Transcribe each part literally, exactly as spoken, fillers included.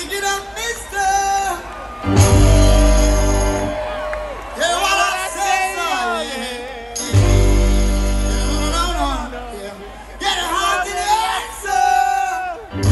it up, mister. Hear what I say, son, yeah. No, no, no, no, yeah. Get it hard to the answer.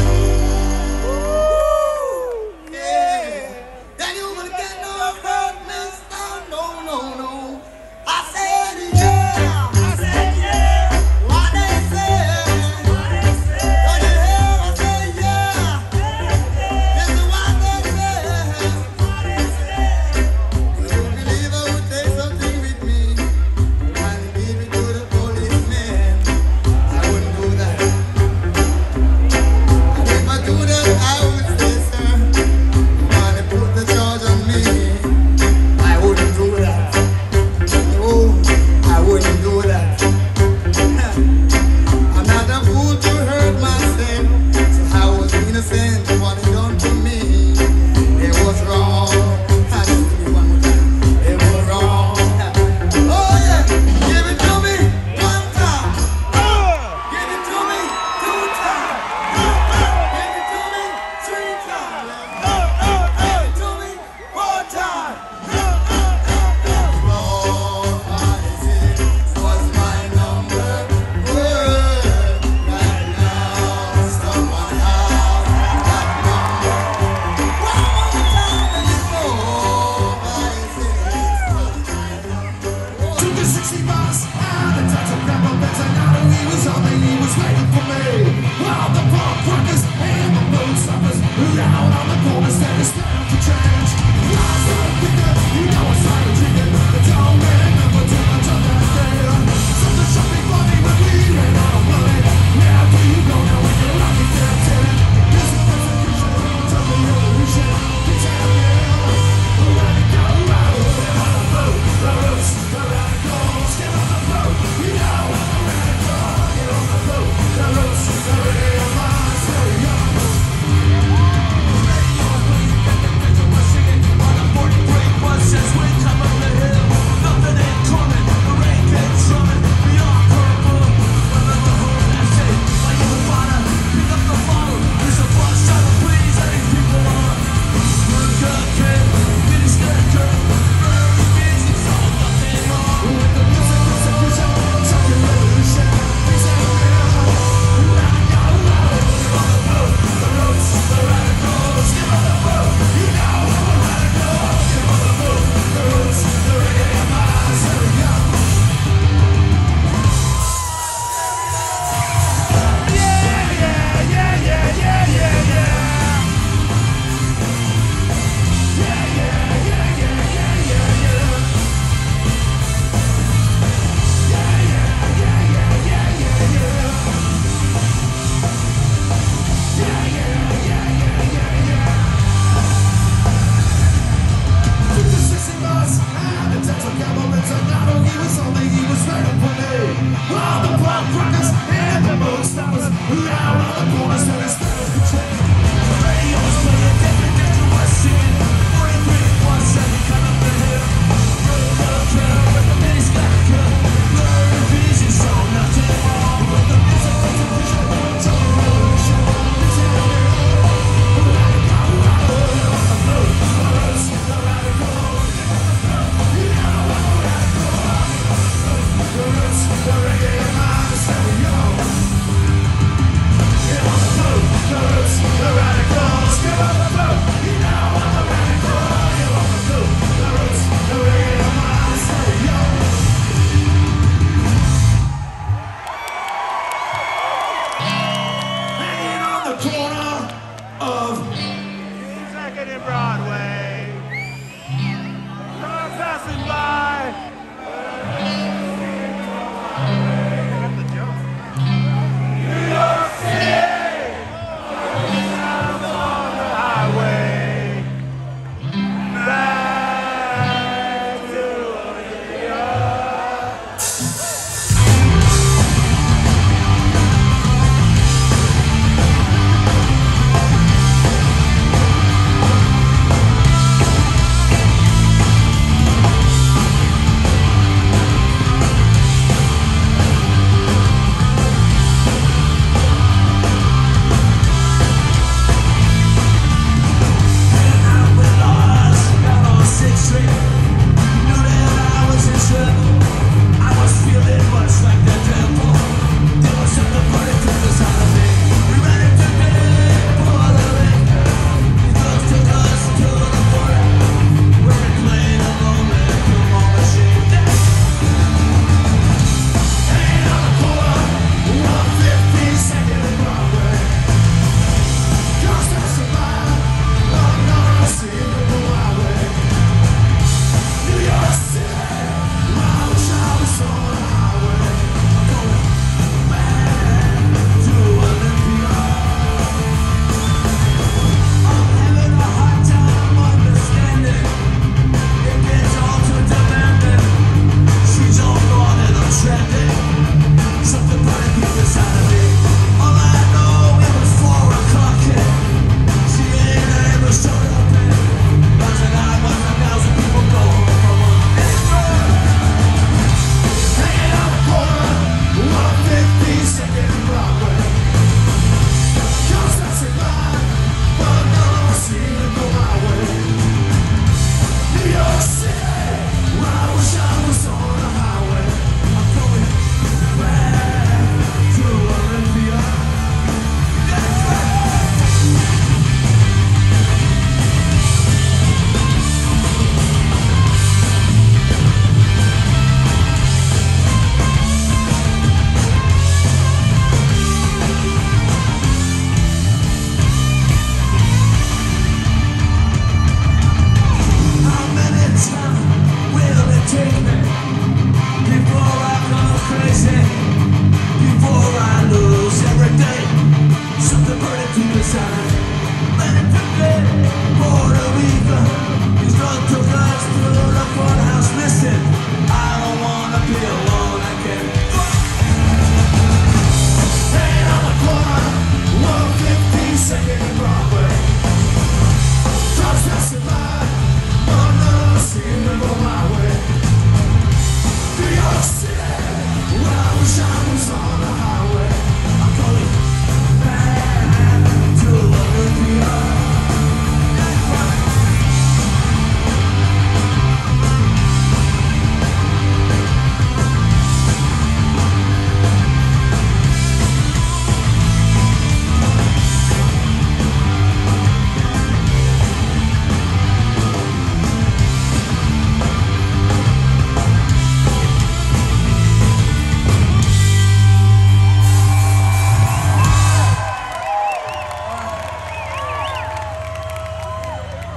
Ooh, yeah. Then you will get no hurt, mister. No, no, no. I said, yeah. I said, yeah. What they say. What they say. Don't you hear? I said, yeah. This is what they say. What they say. You believe I would take something with me and give it to the policeman? I wouldn't do that. And if I do that, I would say, sir, you want to put the charge on me? I wouldn't do that. No, I wouldn't do that. I'm not a fool to hurt myself, so I was innocent. What he done to me, it was wrong. I need to be one more time. It was wrong. Oh yeah, give it to me one time. Give it to me two times. Give it to me three times. Give it to me four times. Oh, I said was my number. Word. Right now, someone has that number. One more time, and it's oh, I said was my number. Took a sixty bus and a taxi cab up and I know he was on and he was waiting for me. All the punk workers and the boat stoppers around on the corners that is bound to change. I started picking, you know I started drinking. The don't remember till I took that day. Something should be funny when we ran out of money. Now do you go now when you're lucky dancing? This is persecution, tell me revolution. It's happening. Radical, radical, on the boat, the roots, the radicals, get on the boat. You know I'm a radical, get on the boat, the roots, the real minds, stay on the boat.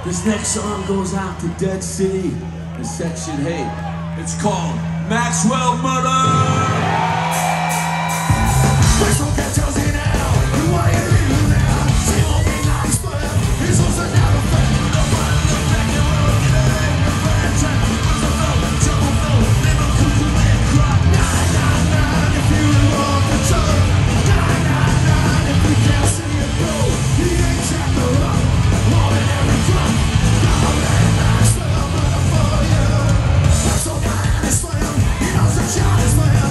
This next song goes out to Dead City and Section eight. It's called Maxwell Murder! Maxwell can tell you now, who are you leaving now? She won't be nice, but he's also not a friend. The fun, the back, the world, the egg, the friend, time, the flow, trouble flow, never cuckoo and cry. Nine, nine, nine, if you want the turn. Nine, nine, nine, if we can't see it go. He ain't jacked the rock, more than every drop. Now let Maxwell murder for you. Maxwell man is slam, he knows the shot is man.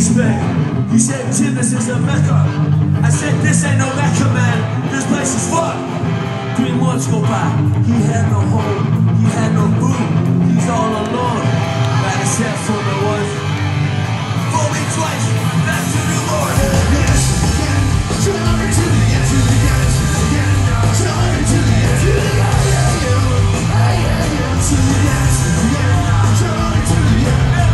Spain. He said, Tim, this is a Mecca. I said, this ain't no Mecca, man. This place is fun. Three months go by. He had no home. He had no food. He's all alone. Right except for the wife. Fool me twice. Back to New Orleans. Yes, again, try to the end, to the end, to the end, try to the end, to the end, yeah, yeah, yeah, yeah, to the end, to the end, try to the end.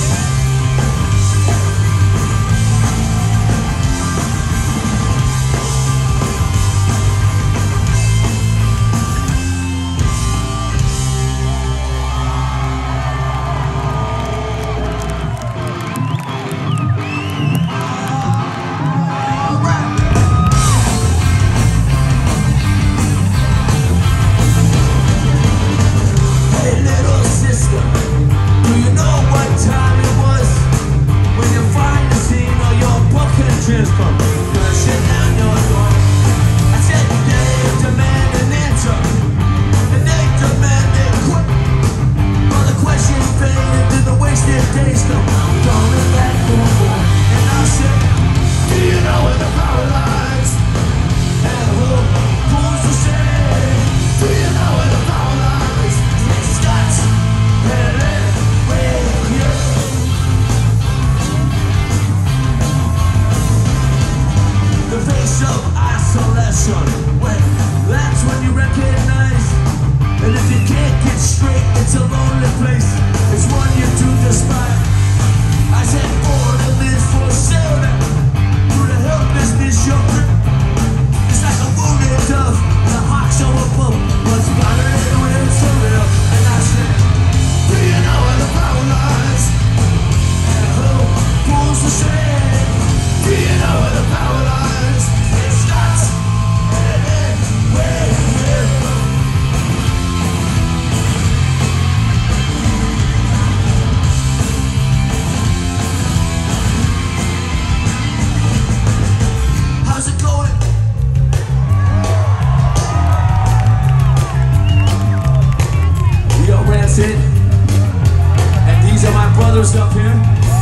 Up here.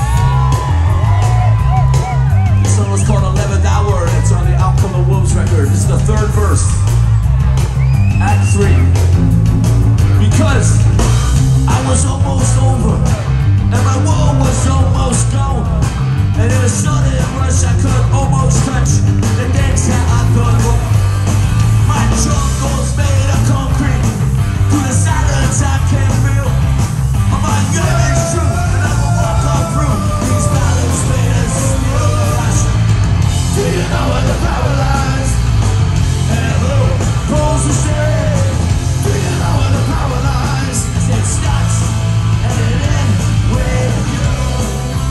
This song is called eleventh Hour, and it's on the Out Come the Wolves record. This is the third verse, Act three. Because I was almost over, and my wall was almost gone, and in a sudden rush I could almost touch the next hat I thought was my jungle's made of concrete. Through the silence I can feel my yearning's true. Do you know where the power lies? And who pulls the string? Do you know where the power lies? It starts and it ends with you.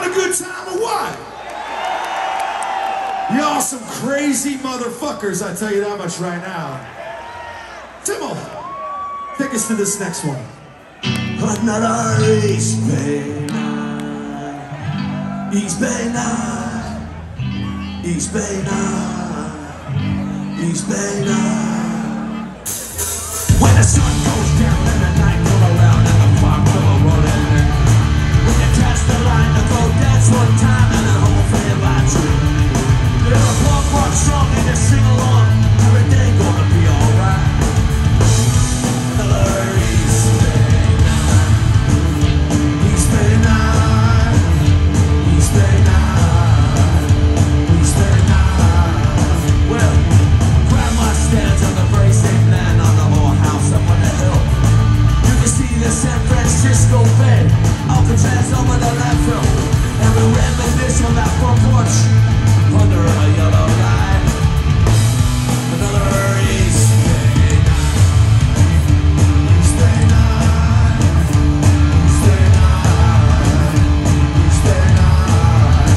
a good time or what? Y'all some crazy motherfuckers, I tell you that much right now. Timo, take us to this next one. Another East Bay night, East Bay night, East Bay night, East Bay night. When the sun goes down and the night come around and the clock come rolling in. When you catch the line to go dance one time and the whole thing by two. There's a punk rock song and you sing along. Everything gonna be alright. Another East Bay night, East Bay night, East Bay night, East Bay night. Well, Grandma stands on the bracing land on the whorehouse up on the hill. You can see the San Francisco Bay, Alcatraz over the landfill, and we reminisce on that front porch under a yellow light. Another East Bay night, East Bay night, East Bay night, East Bay night.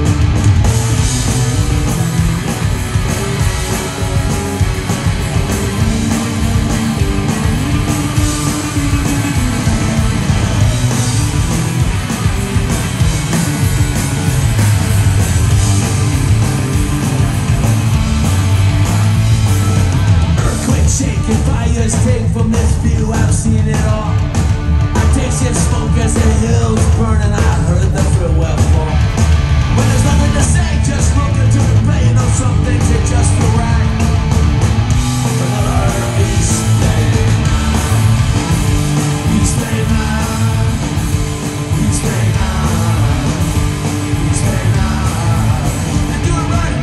Shaking fires take from this view, I've seen it all. I taste it smoke as the hills burn and I heard the farewell fall. When there's nothing to say, just look into the pain of some things that just feel right. Another East Bay night, East Bay night, East Bay night, East Bay night. And do it right.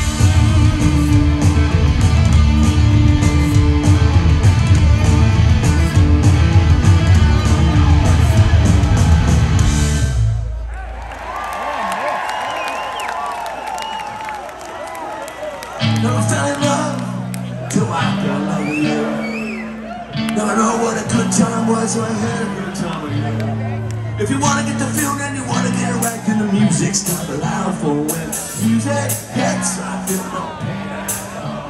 Never fell in love till I fell in love with you. Never know what a good time was, so I had a good time with you. If you wanna get the feeling and you wanna get it right, then the music's stop loud for when music hits, I feel no pain at all.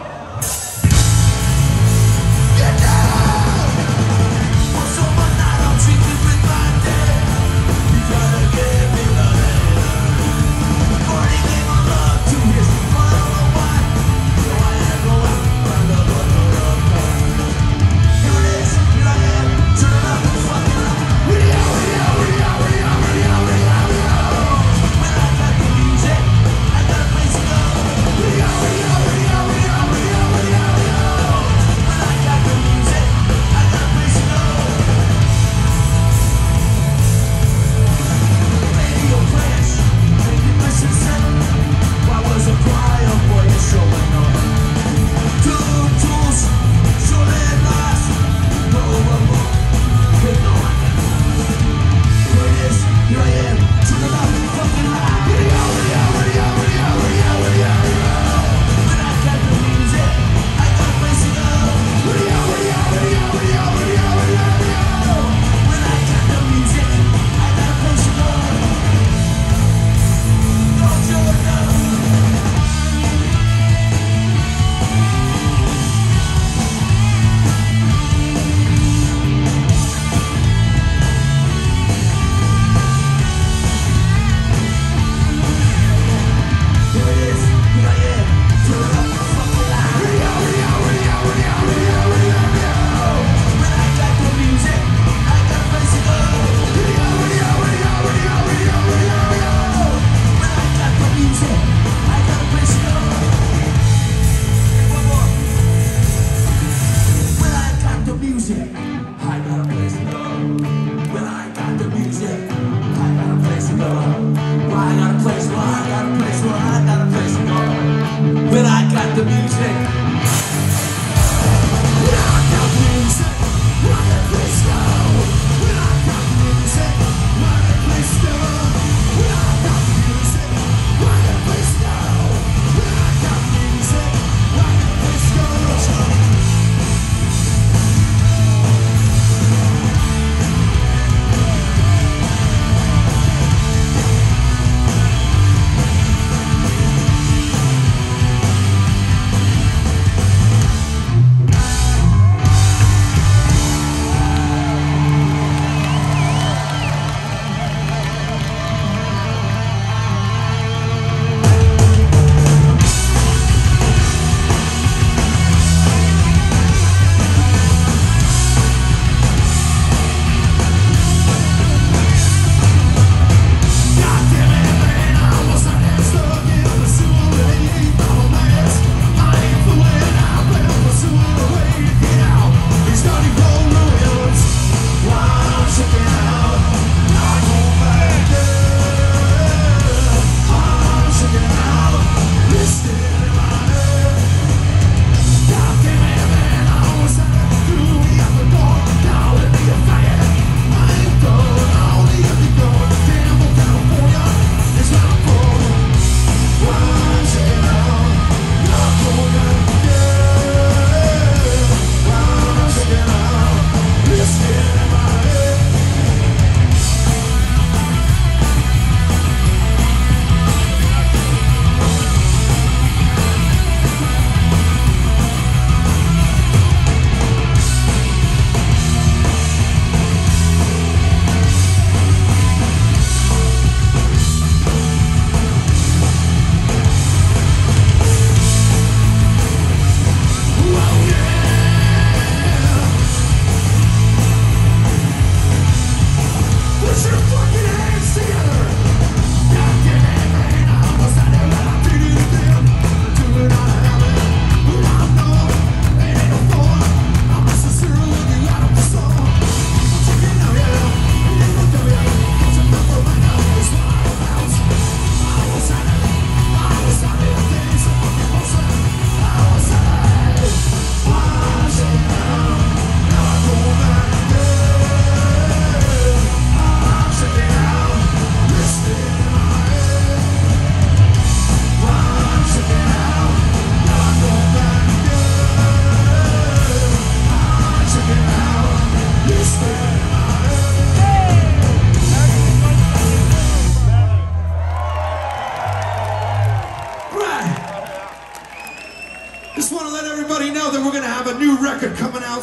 Get down! On summer night, I'll treat you with my day. You gotta give me the hand. Party gave my love to his fun on the wine. So I had to go out and the butler of God. Here it is, here I am, turn it up, fuck it up. We are, we are, we are, we are, we are, we are, we are. When I got the music, I got a place to go. We are, we are, we are.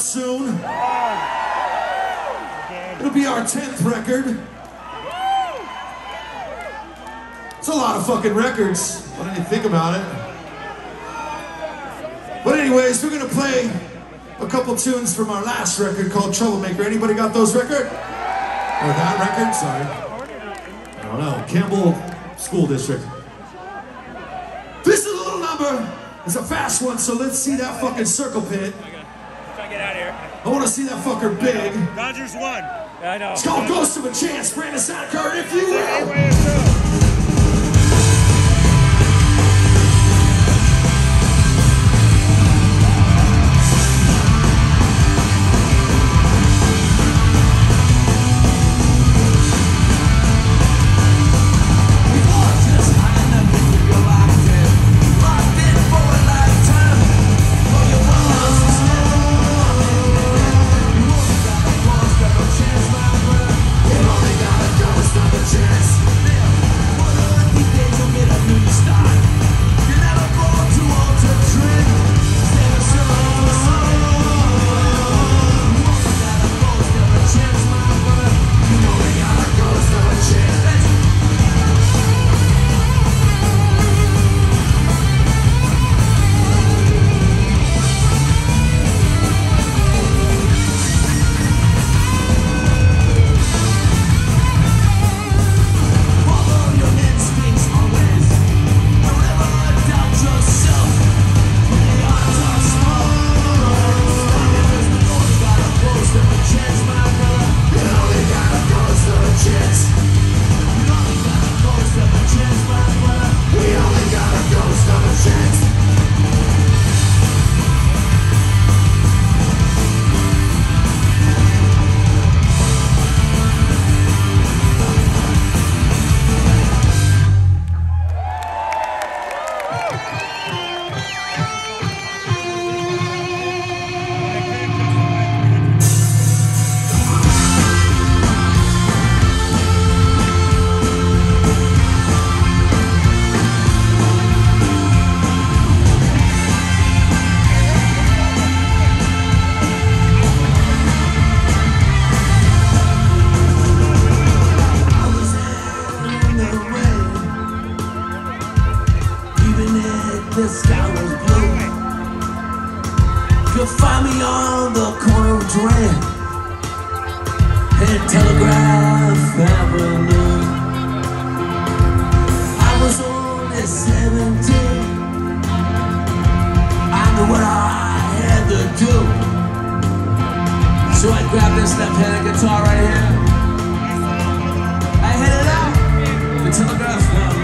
out soon. It'll be our tenth record. It's a lot of fucking records. What did you think about it? But anyways, we're gonna play a couple tunes from our last record called Troublemaker. Anybody got those record? Or that record? Sorry. I don't know. Campbell School District. This is a little number. It's a fast one, so let's see that fucking circle pit. Try to get out of here. I want to see that fucker big. Dodgers won. Yeah, I know. It's called Ghost of a Chance. Brandon Soundcard, if you will. The sky was blue. You'll find me on the corner of Durant and Telegraph Avenue. I was only seventeen. I knew what I had to do. So I grabbed this left-handed guitar right here. I headed out to Telegraph Avenue.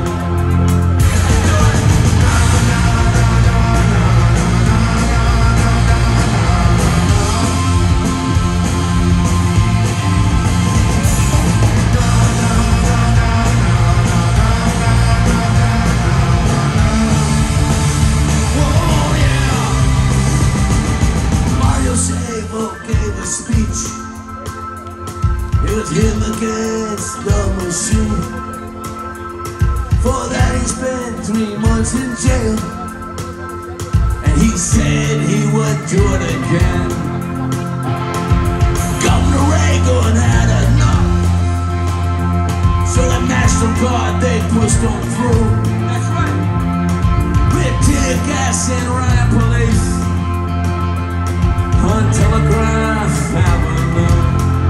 Him against the machine. For that he spent three months in jail, and he said he would do it again. Governor Reagan had enough, so the MasterCard they pushed on through. That's right. With tear gas and riot police on Telegraph Avenue.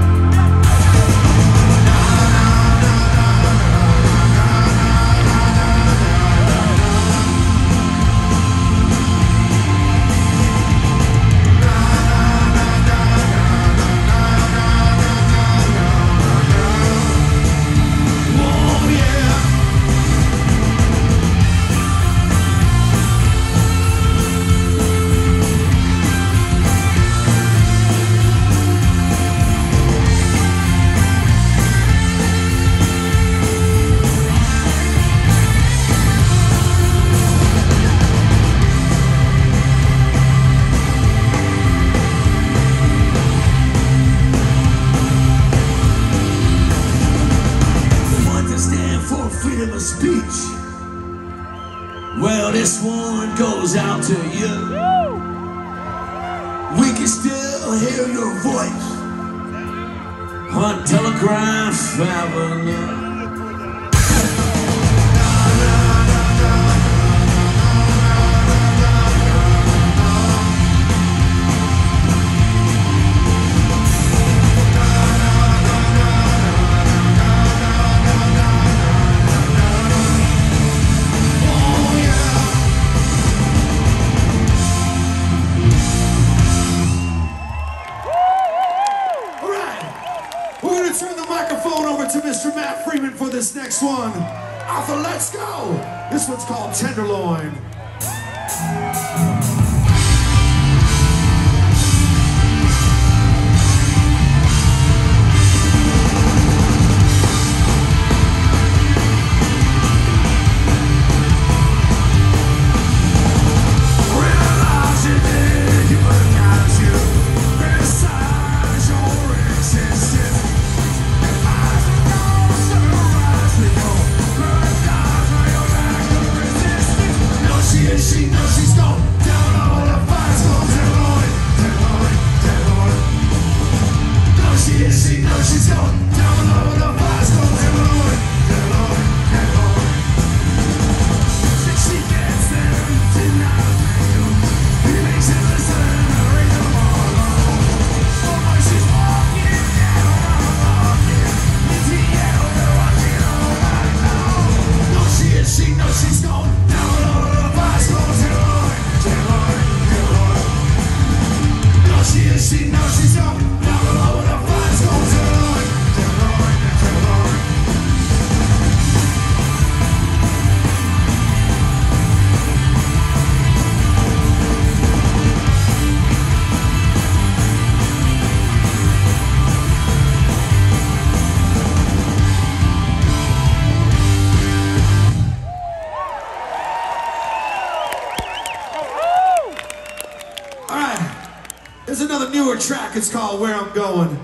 Freedom of speech. Well, this one goes out to you. We can can still hear your voice on Telegraph Avenue. Turn the microphone over to Mister Matt Freeman for this next one. Arthur, let's go. This one's called Tenderloin. She knows she's gone down all the fires, gone Tenderloin, Tenderloin, Tenderloin. No, she is, she knows she's gone down all the fires, gone Tenderloin, Tenderloin, Tenderloin. She gets there tonight, he makes it listen, raise them all alone. Oh boy, she's walking down, walking into the air, they're watching all right now. No, she is, she knows she's gone down all the fires, gone Tenderloin, Tenderloin, Tenderloin. No, she is, she knows she's gone down below the fires, gone Tenderloin, Tenderloin, Tenderloin. All right, there's another newer track. It's called Where I'm Going.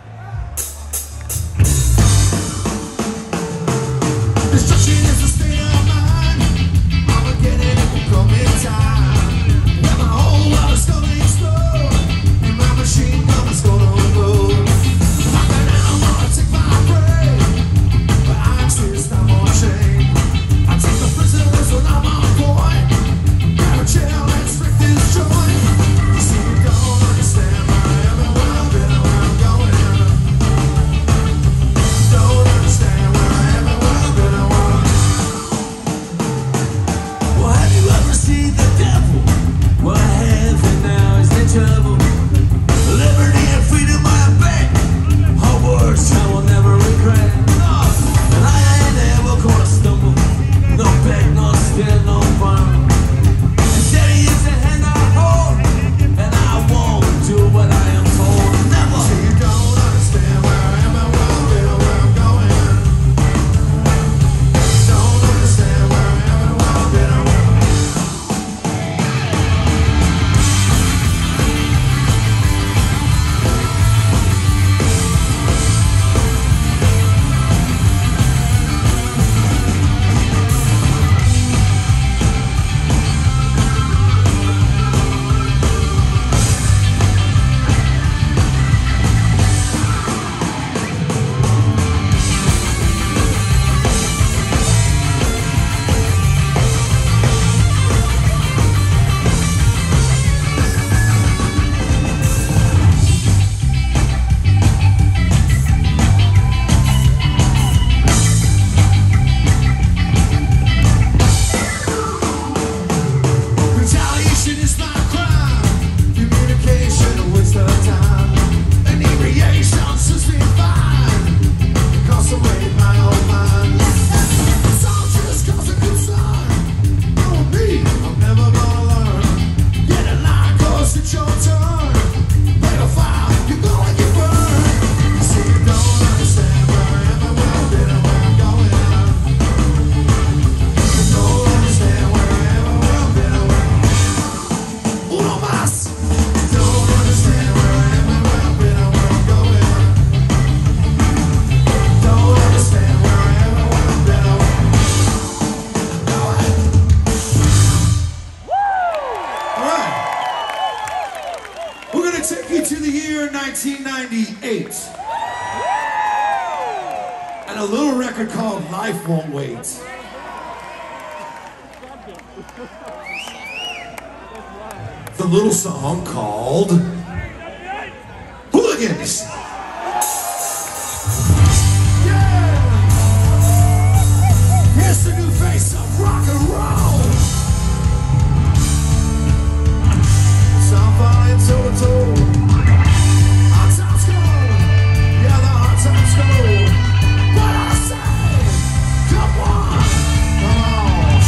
Destruction is a state of mind. I'ma get it, it will come in time. When my whole world is gonna explode, and my machine gun is gonna unload. Like an animal, I take my prey, but I'm still not on chain. I take the prisoners when I'm on point. Grab a chair, let's wreck this joint. You see, you don't understand where I am and where I've been and where I'm going. eight. And a little record called Life Won't Wait. The little song called Hooligans. Yeah! Here's the new face of rock and roll. Some flying toe to toe. Hard times go. Yeah, the hard times go. But I say, come on, come on.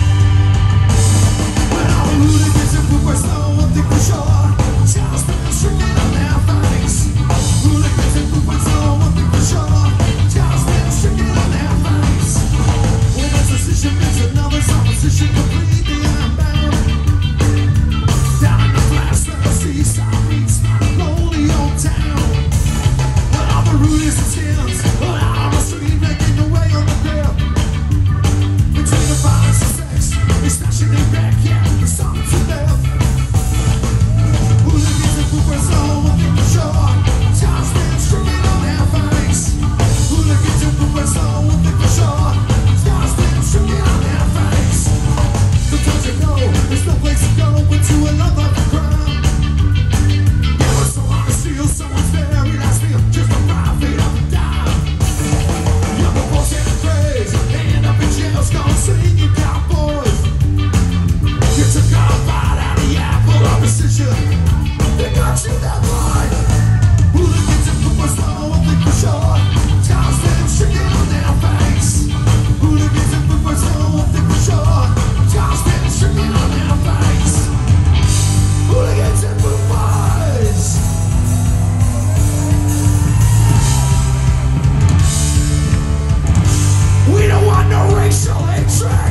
When all the hooligans and poopers know one thing for sure, just been tricking on their face. Hooligans and poopers know one thing for sure, just been tricking on their face. When there's decision makes another's opposition completely unbound. Down in the flats where the seaside meets my lonely old town. When all the rudies and tins are out on the street making their way on the grill. Between the violence and sex, they smashing their back, yeah, it's something to live. Hooligans and poopers know one thing for sure, just been tricking on their face. Hooligans and poopers know one thing for sure, just been tricking on their face. But don't you know, there's no place to go but to another crime. Yeah, it's so hard to steal someone's very last meal just to profit off a dime. Younger folks get crazy, they end up in jails gone singing cowboys. You took a bite out of the apple opposition, they got you that right. Hooligans and poopers know one thing for sure, just been tricking on their face. Hooligans and poopers know one thing for sure, just been tricking on their face. Hooligans and poopers. We don't want no racial hatred.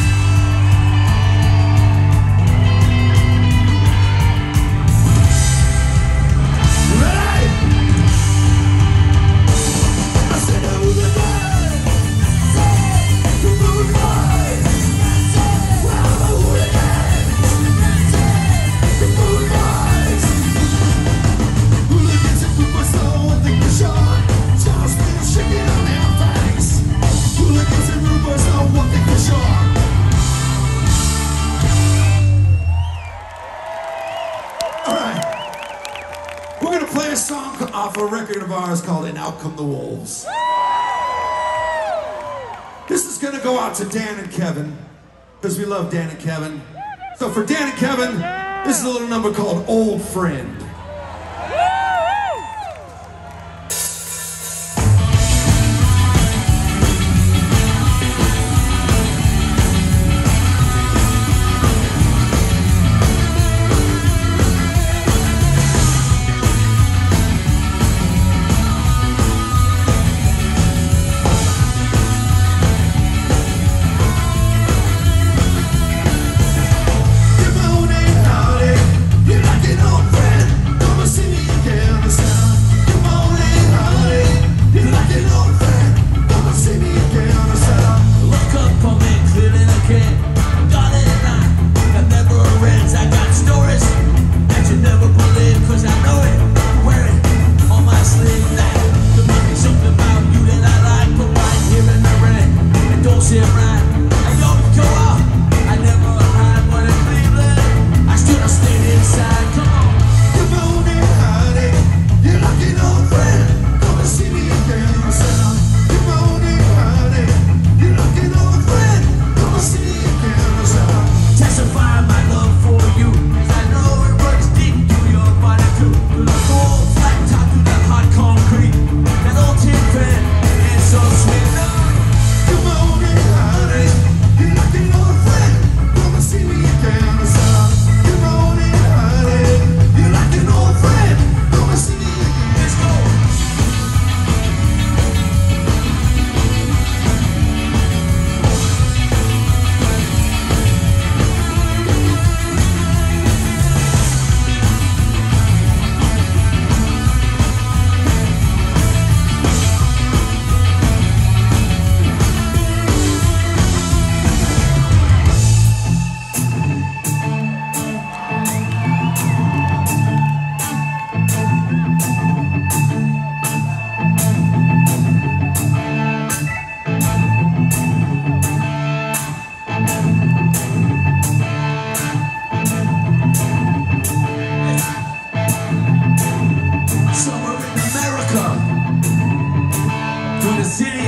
Ready? I said hooligan. The moonlight. Well, I'm a hooligan. The moonlight. Hooligans and poopers know one thing for sure, just been shaking on their face. Hooligans and poopers know one thing for sure. All right, we're gonna play a song off a record of ours called "And Out Come the Wolves." This is gonna go out to Dan and Kevin, because we love Dan and Kevin. So for Dan and Kevin, this is a little number called "Old Friend." Good morning, howdy. You're like an old friend.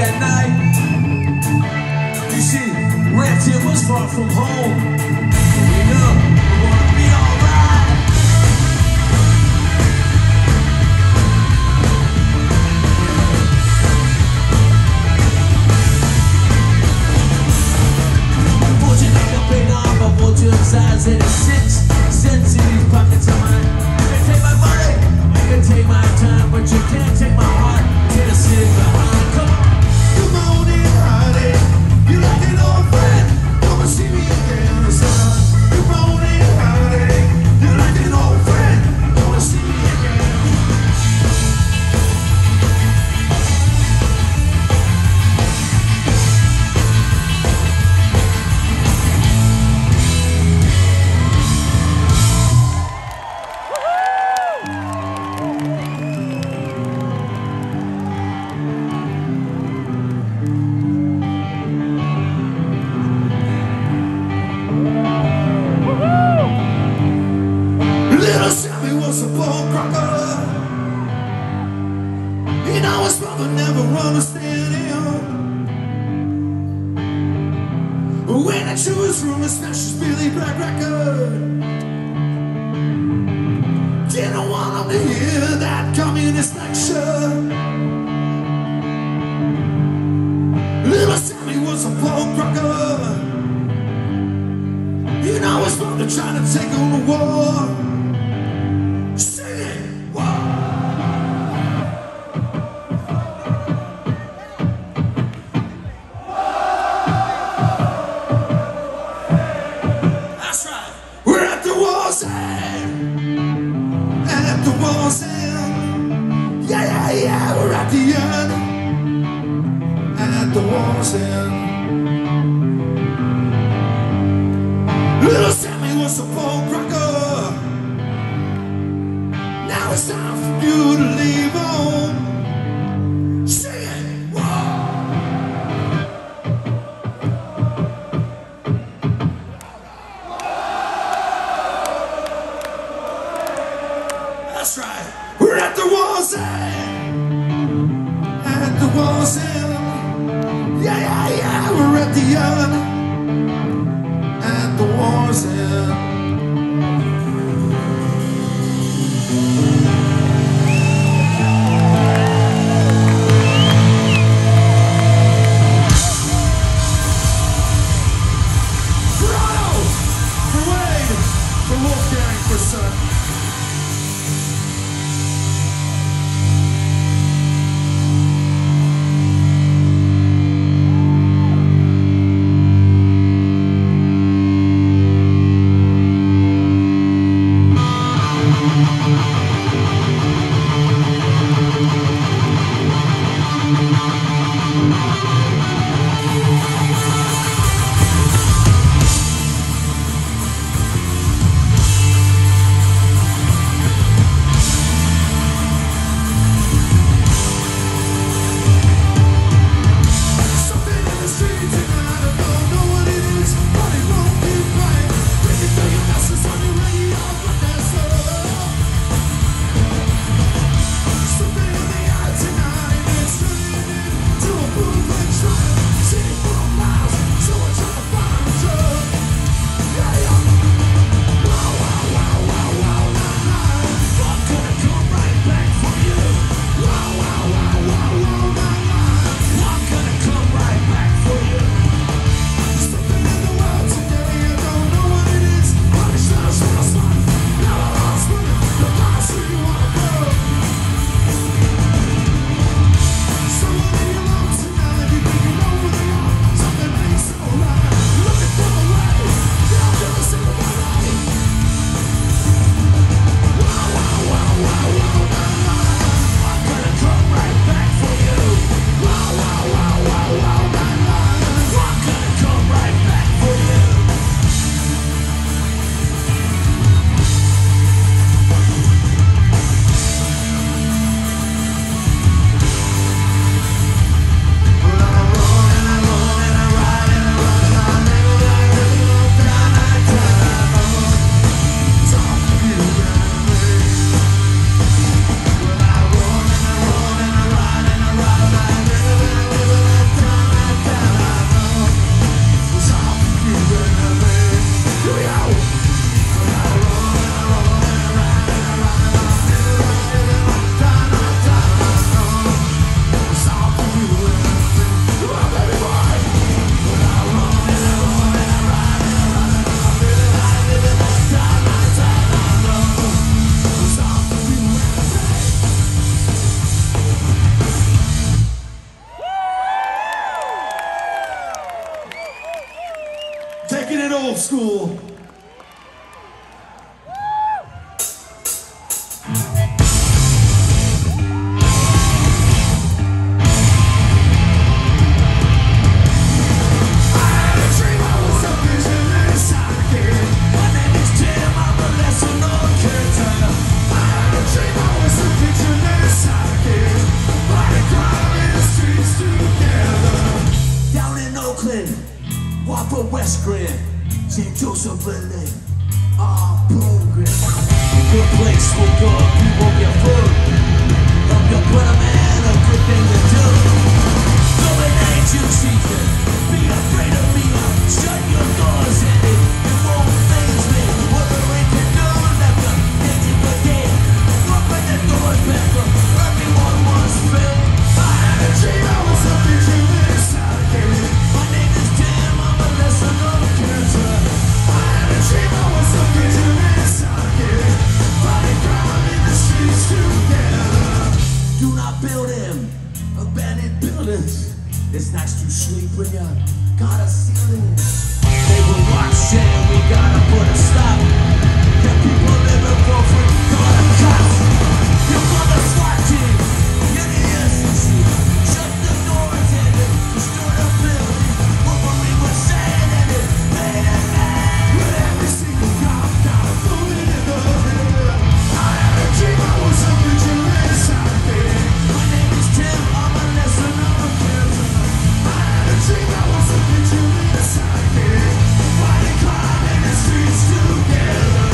at night. You see, Repton was far from home. We know we're gonna be alright. Fortune ain't no big arm, but fortune size eighty-six cents in these pockets of mine. You can take my money, you can take my time, but you can't take my heart. Tennessee behind, come on. Good morning, honey. You like an old friend? Come and see me again, son. Good morning, honey. You like an old friend? Come and see me again. Little Sammy was a bone cracker. He know his mother never understand him. When I chew his room and smash his Billy Black record, didn't want him to hear that communist lecture. Little Sammy was a bone cracker. You know his mother trying to take on the war. We're at the war's end. At the war's end. Yeah, yeah, yeah, we're at the end. At the war's end. Little Sammy was a bone cracker. Now it's time for you to leave home. Sing it. That's right. We're at the war's end. At the war's end. Yeah, yeah, yeah. We're at the end. At the war's end. Bravo! For Wade! For Wolfgang! For Son! old school. Whopper West Grand, Saint Joseph Valley, ah, program. Good place for good people get food. Help you put a man a good thing to do. Dominate you season, be afraid of me. Shut your doors and it, it won't faze me. Whatever we can do, never get you forget. Open the doors back up, everyone wants fair. I had a dream I was a vision inside here. My name is Tim, I'm a lesson of cancer. I had a dream I was a vision inside here. Fighting crime in the streets together. Do not build him abandoned buildings. It's nice to sleep when you got a ceiling. They will watch saying we gotta put a stop. Get people living for free, call the cops. You're from the SWAT team, you're the S E C. Shut the doors and it, destroy the building. What we were saying and it made it bad. With every single cop, got a bullet in the head. I had a dream I was a vision inside here. My name is Tim, I'm a lesson of a cancer. I had a dream I was a vision inside here. Fighting crime in the streets together.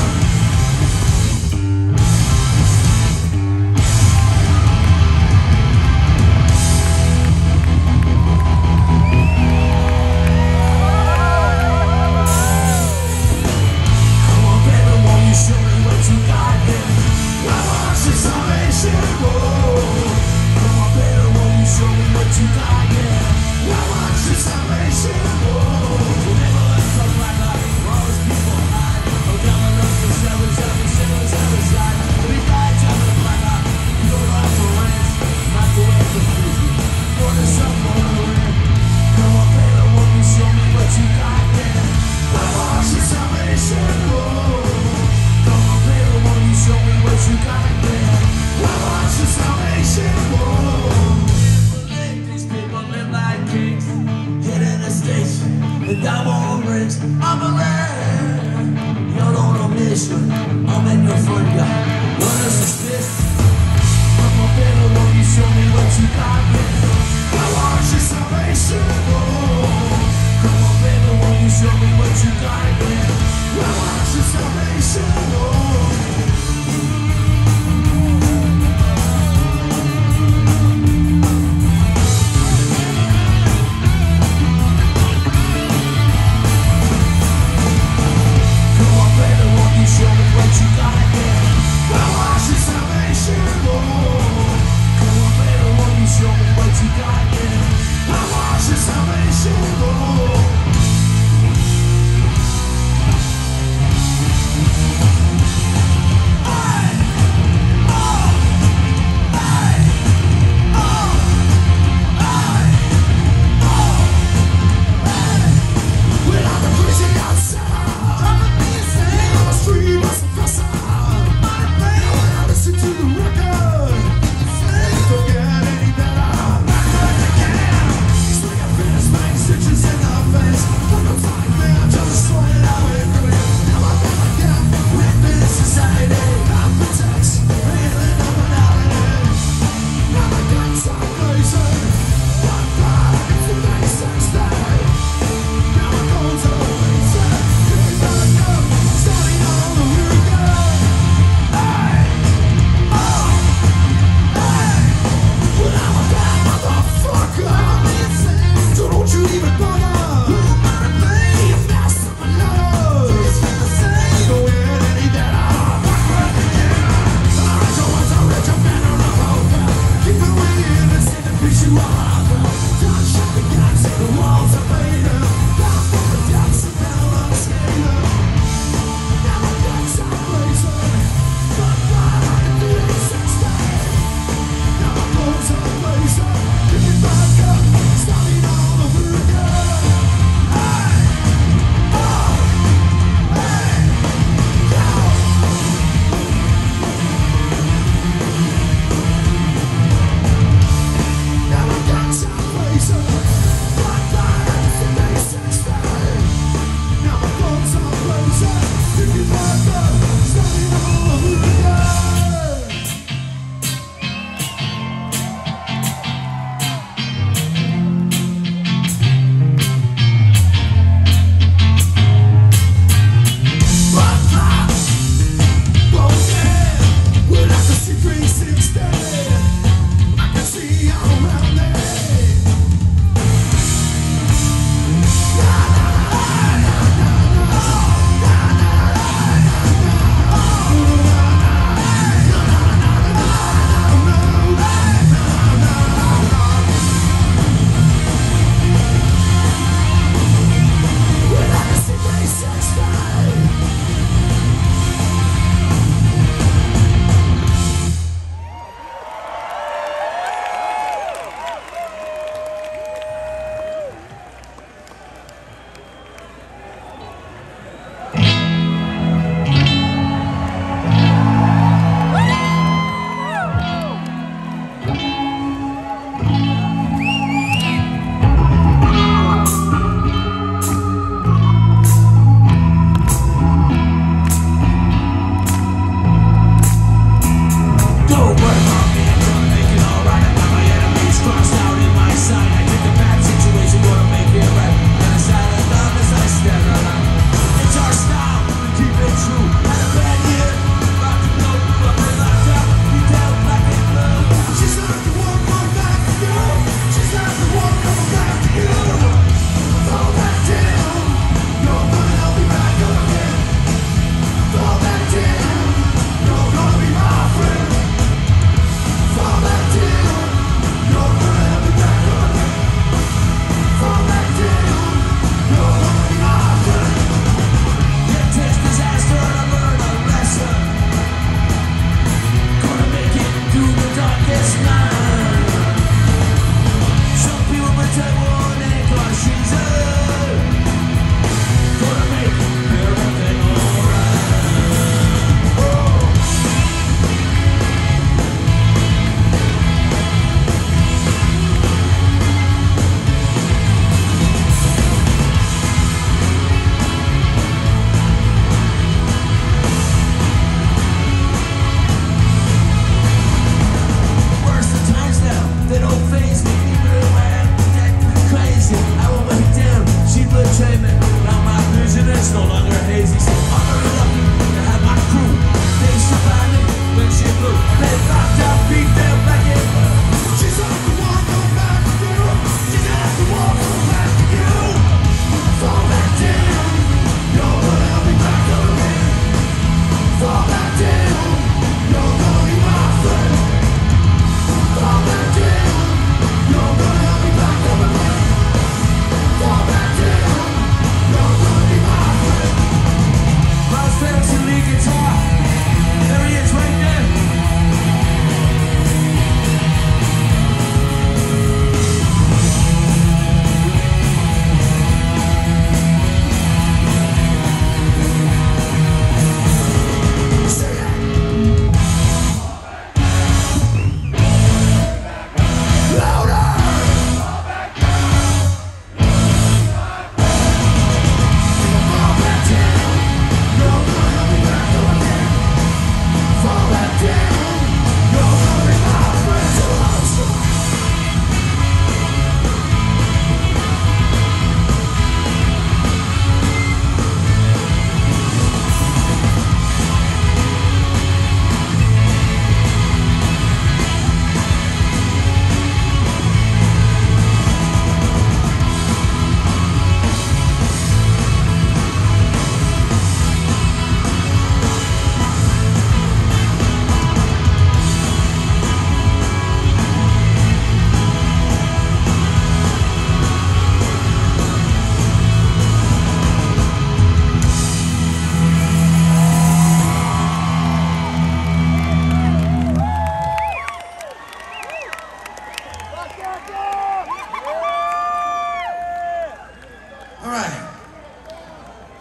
Come on, baby, won't you show me what you got there? I watched the salvation roll. Come on, baby, won't you show me what you got there? I watched the salvation roll. Never let come like that. All those people hide. Oh, coming up to seven, seven, seven, seven side. We died jumping like that. You're right for range. Not the way to please me. For the sun, for the rain. Come on, baby, won't you show me what you got there? I watched the salvation roll. Come on, baby, won't you show me what you got there? I watched the salvation roll. These people live like kings, hitting the station, the diamond rings. I'm a man, you're on a mission. I'm in your front yard, running suspicious. Come on, baby, won't you show me what you got there? I watched the salvation roll. Come on, baby, won't you show me what you got there? I watched the salvation roll. Come on, baby, won't you show me what you got there? I watched the salvation roll. Come on, baby, won't you show me what you got there? I watched the salvation roll. Without the crazy outside, driving me insane on the street, was a professor. Now when I listen to the record, they forget any better. Back when they can, swing a finish, make stitches in the face. Like a fine man, just destroy it out with grit. Now I'm back again, with this society. I protect, feeling of banality. Now my guns are blazing, one blood, it's a nice sex day. Now my goals are blazing, getting back up, starting all over again. Hey, oh, hey, well I'm a bad motherfucker. I'm insane, so don't you even bother. Who might be a master of love? It's not the same, don't get any better. Back when they can, alright, so once I reach a banner of hope, keep it ringing and say the peace you all have. Don't shut the guns, the walls are fading. Down from the depths of hell unscathed. Now my guns are blazing, but blood on the beating sex day. Now my clothes are blazing, getting back up, starting all over again. Hey, oh,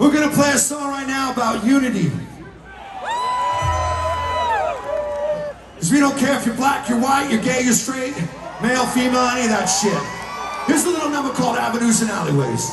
We're gonna play a song right now about unity. Because we don't care if you're black, you're white, you're gay, you're straight, male, female, any of that shit. Here's a little number called Avenues and Alleyways.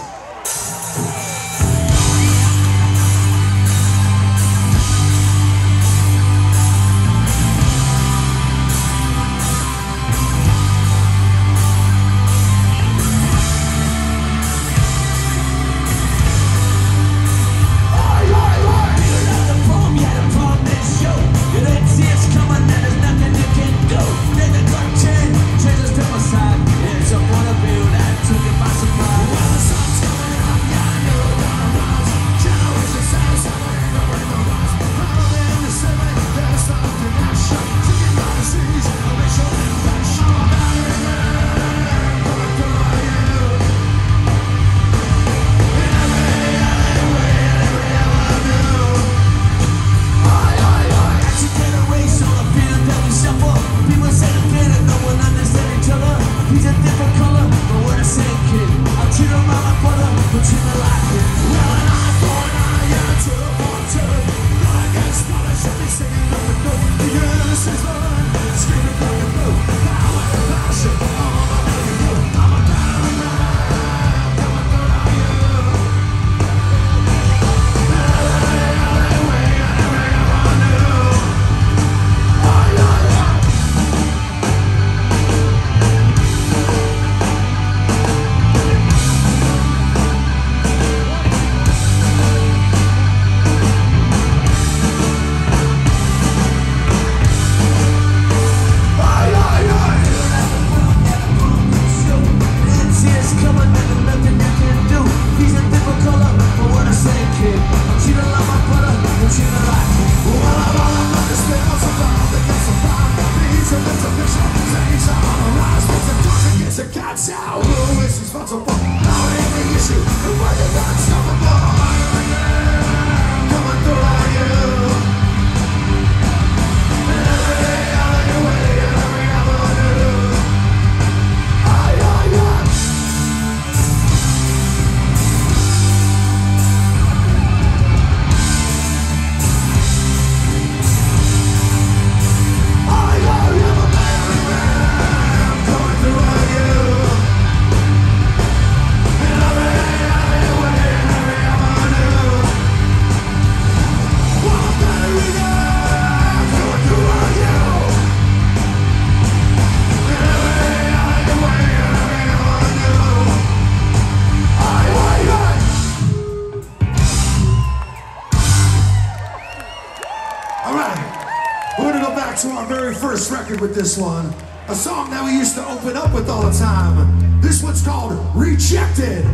With this one, a song that we used to open up with all the time. This one's called Rejected.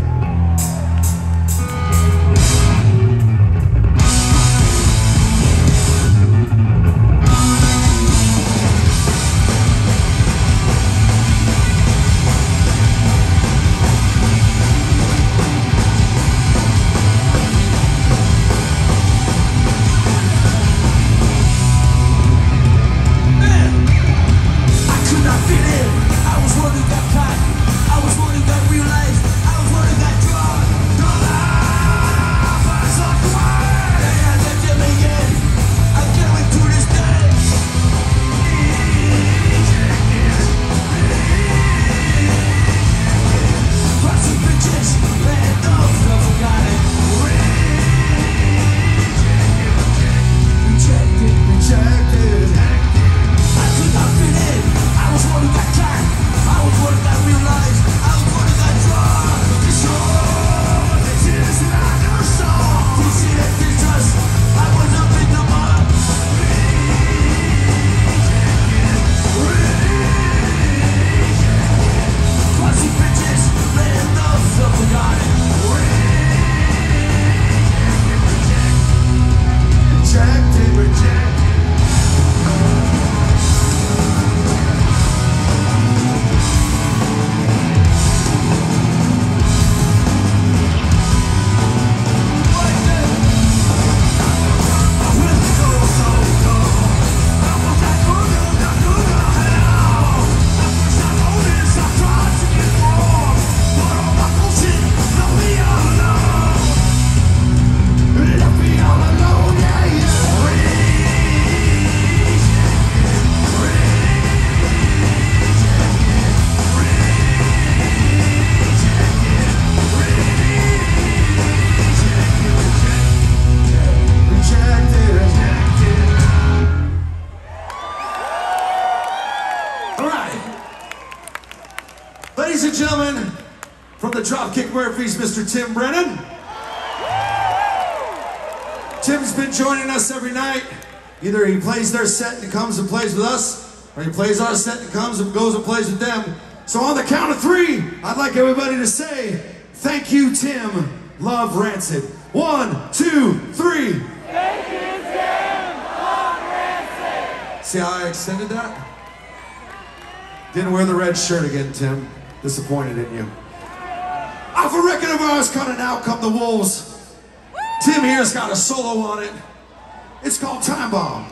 I was one who got caught. I was one who got realized. I was one who got drugged. ladies and gentlemen, from the Dropkick Murphys, Mister Tim Brennan. Tim's been joining us every night. Either he plays their set and comes and plays with us, or he plays our set and comes and goes and plays with them. So on the count of three, I'd like everybody to say, thank you, Tim. Love Rancid. One, two, three. Thank you, Tim. Love Rancid. See how I extended that? Didn't wear the red shirt again, Tim. Disappointed in you. Off a record of ours called Out Come the Wolves. Tim here's got a solo on it. It's called Time Bomb.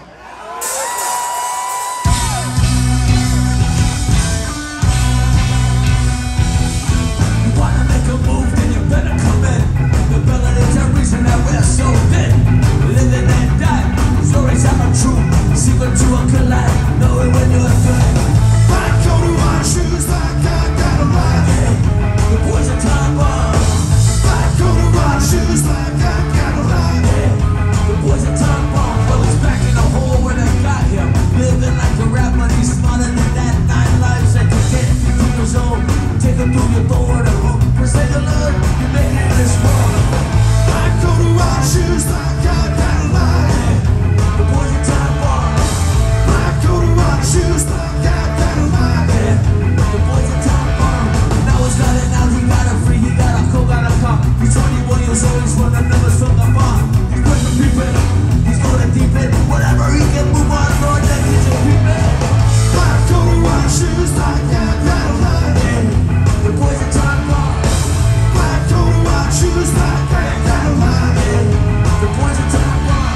You wanna make a move, then you better come in. The ability's a reason that we're so thin. Living and dying, stories are true. Secret to a collide, knowing when you're good. Black coat and white shoes like I got a lie. The boys are time bomb. Black coat and white shoes like I got a lie. The boys are time bomb. Well, he's back in the hole where they got him. Living like a rap, but he's smarter than that. Nine lives that you get. Two years old, take him through your door to hope. Present the Lord, you're making this world. Black coat and white shoes like I got a lie. The boys are time bomb. Black coat and white shoes like I got a lie. The boys are time bomb. Now he's got it, now he got it free. He got a coat, got a cop. He's twenty-one years old, he's one of the numbers from the bar. He's quick to peep it, he's going to deep it. Whatever he can move on, Lord, that he's a peep it. Black coat and white shoes like I got a lie. The boys are time bomb. Black coat and white shoes like I got a lie. The boys are time bomb.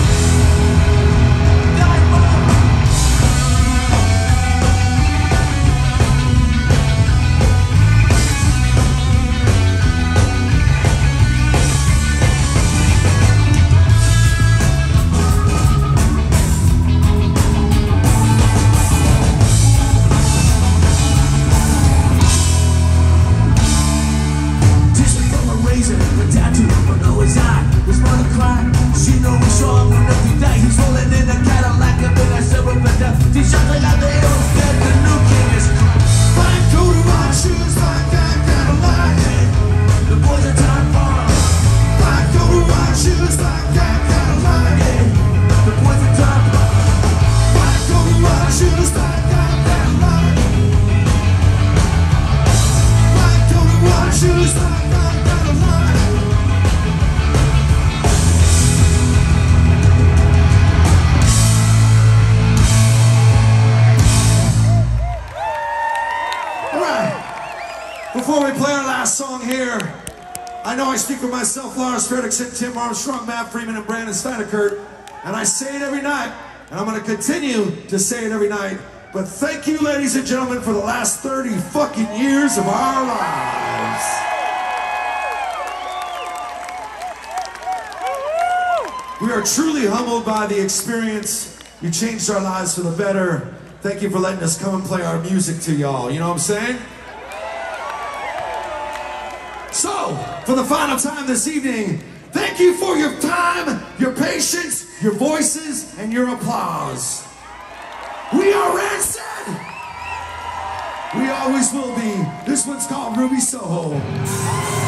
Time bomb. Tissue from a razor, a tattoo, but no his eye. His mother cried, she know he's strong enough to die. He's rolling in a Cadillac, a big ass silver but death. He's jumping out the hills, dead, the new king is come. Black coat and white shoes like I got a lie. The boys are time bomb. Black coat and white shoes like I got a lie. The boys are time bomb. Black coat and white shoes like I got a lie. Black coat and white shoes like I got a lie. All right. Before we play our last song here, I know I speak for myself, Lars Fredrickson, Tim Armstrong, Matt Freeman, and Brandon Steinekert, and I say it every night, and I'm going to continue to say it every night. But thank you, ladies and gentlemen, for the last thirty fucking years of our lives. We are truly humbled by the experience. You changed our lives for the better. Thank you for letting us come and play our music to y'all. You know what I'm saying? So, for the final time this evening, thank you for your time, your patience, your voices, and your applause. We are Rancid! We always will be. This one's called Ruby Soho.